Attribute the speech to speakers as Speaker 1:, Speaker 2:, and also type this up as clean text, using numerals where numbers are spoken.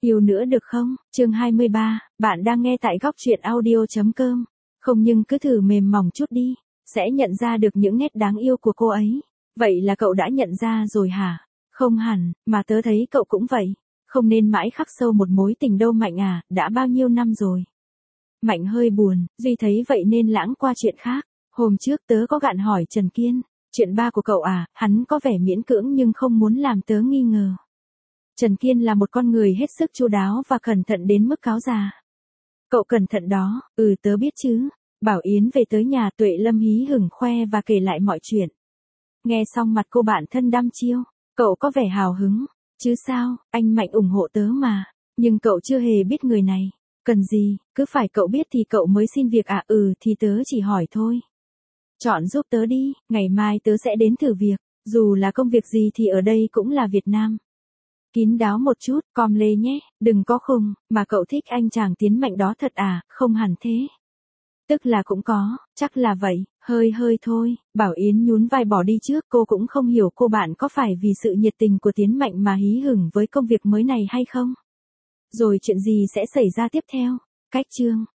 Speaker 1: Yêu nữa được không? Chương 23, bạn đang nghe tại góc truyện audio.com. Không nhưng cứ thử mềm mỏng chút đi, sẽ nhận ra được những nét đáng yêu của cô ấy. Vậy là cậu đã nhận ra rồi hả? Không hẳn, mà tớ thấy cậu cũng vậy. Không nên mãi khắc sâu một mối tình đâu Mạnh à, đã bao nhiêu năm rồi. Mạnh hơi buồn, Duy thấy vậy nên lãng qua chuyện khác. Hôm trước tớ có gạn hỏi Trần Kiên, chuyện ba của cậu à, hắn có vẻ miễn cưỡng nhưng không muốn làm tớ nghi ngờ. Trần Kiên là một con người hết sức chu đáo và cẩn thận đến mức cáo già. Cậu cẩn thận đó, tớ biết chứ. Bảo Yến về tới nhà Tuệ Lâm hí hửng khoe và kể lại mọi chuyện. Nghe xong mặt cô bạn thân đăm chiêu, cậu có vẻ hào hứng. Chứ sao, anh Mạnh ủng hộ tớ mà. Nhưng cậu chưa hề biết người này. Cần gì, cứ phải cậu biết thì cậu mới xin việc à? Thì tớ chỉ hỏi thôi. Chọn giúp tớ đi, ngày mai tớ sẽ đến thử việc. Dù là công việc gì thì ở đây cũng là Việt Nam. Kín đáo một chút, com lê nhé, đừng có khùng, mà cậu thích anh chàng Tiến Mạnh đó thật à? Không hẳn thế. Tức là cũng có, chắc là vậy, hơi thôi. Bảo Yến nhún vai bỏ đi trước, cô cũng không hiểu cô bạn có phải vì sự nhiệt tình của Tiến Mạnh mà hí hửng với công việc mới này hay không. Rồi chuyện gì sẽ xảy ra tiếp theo? Cách chương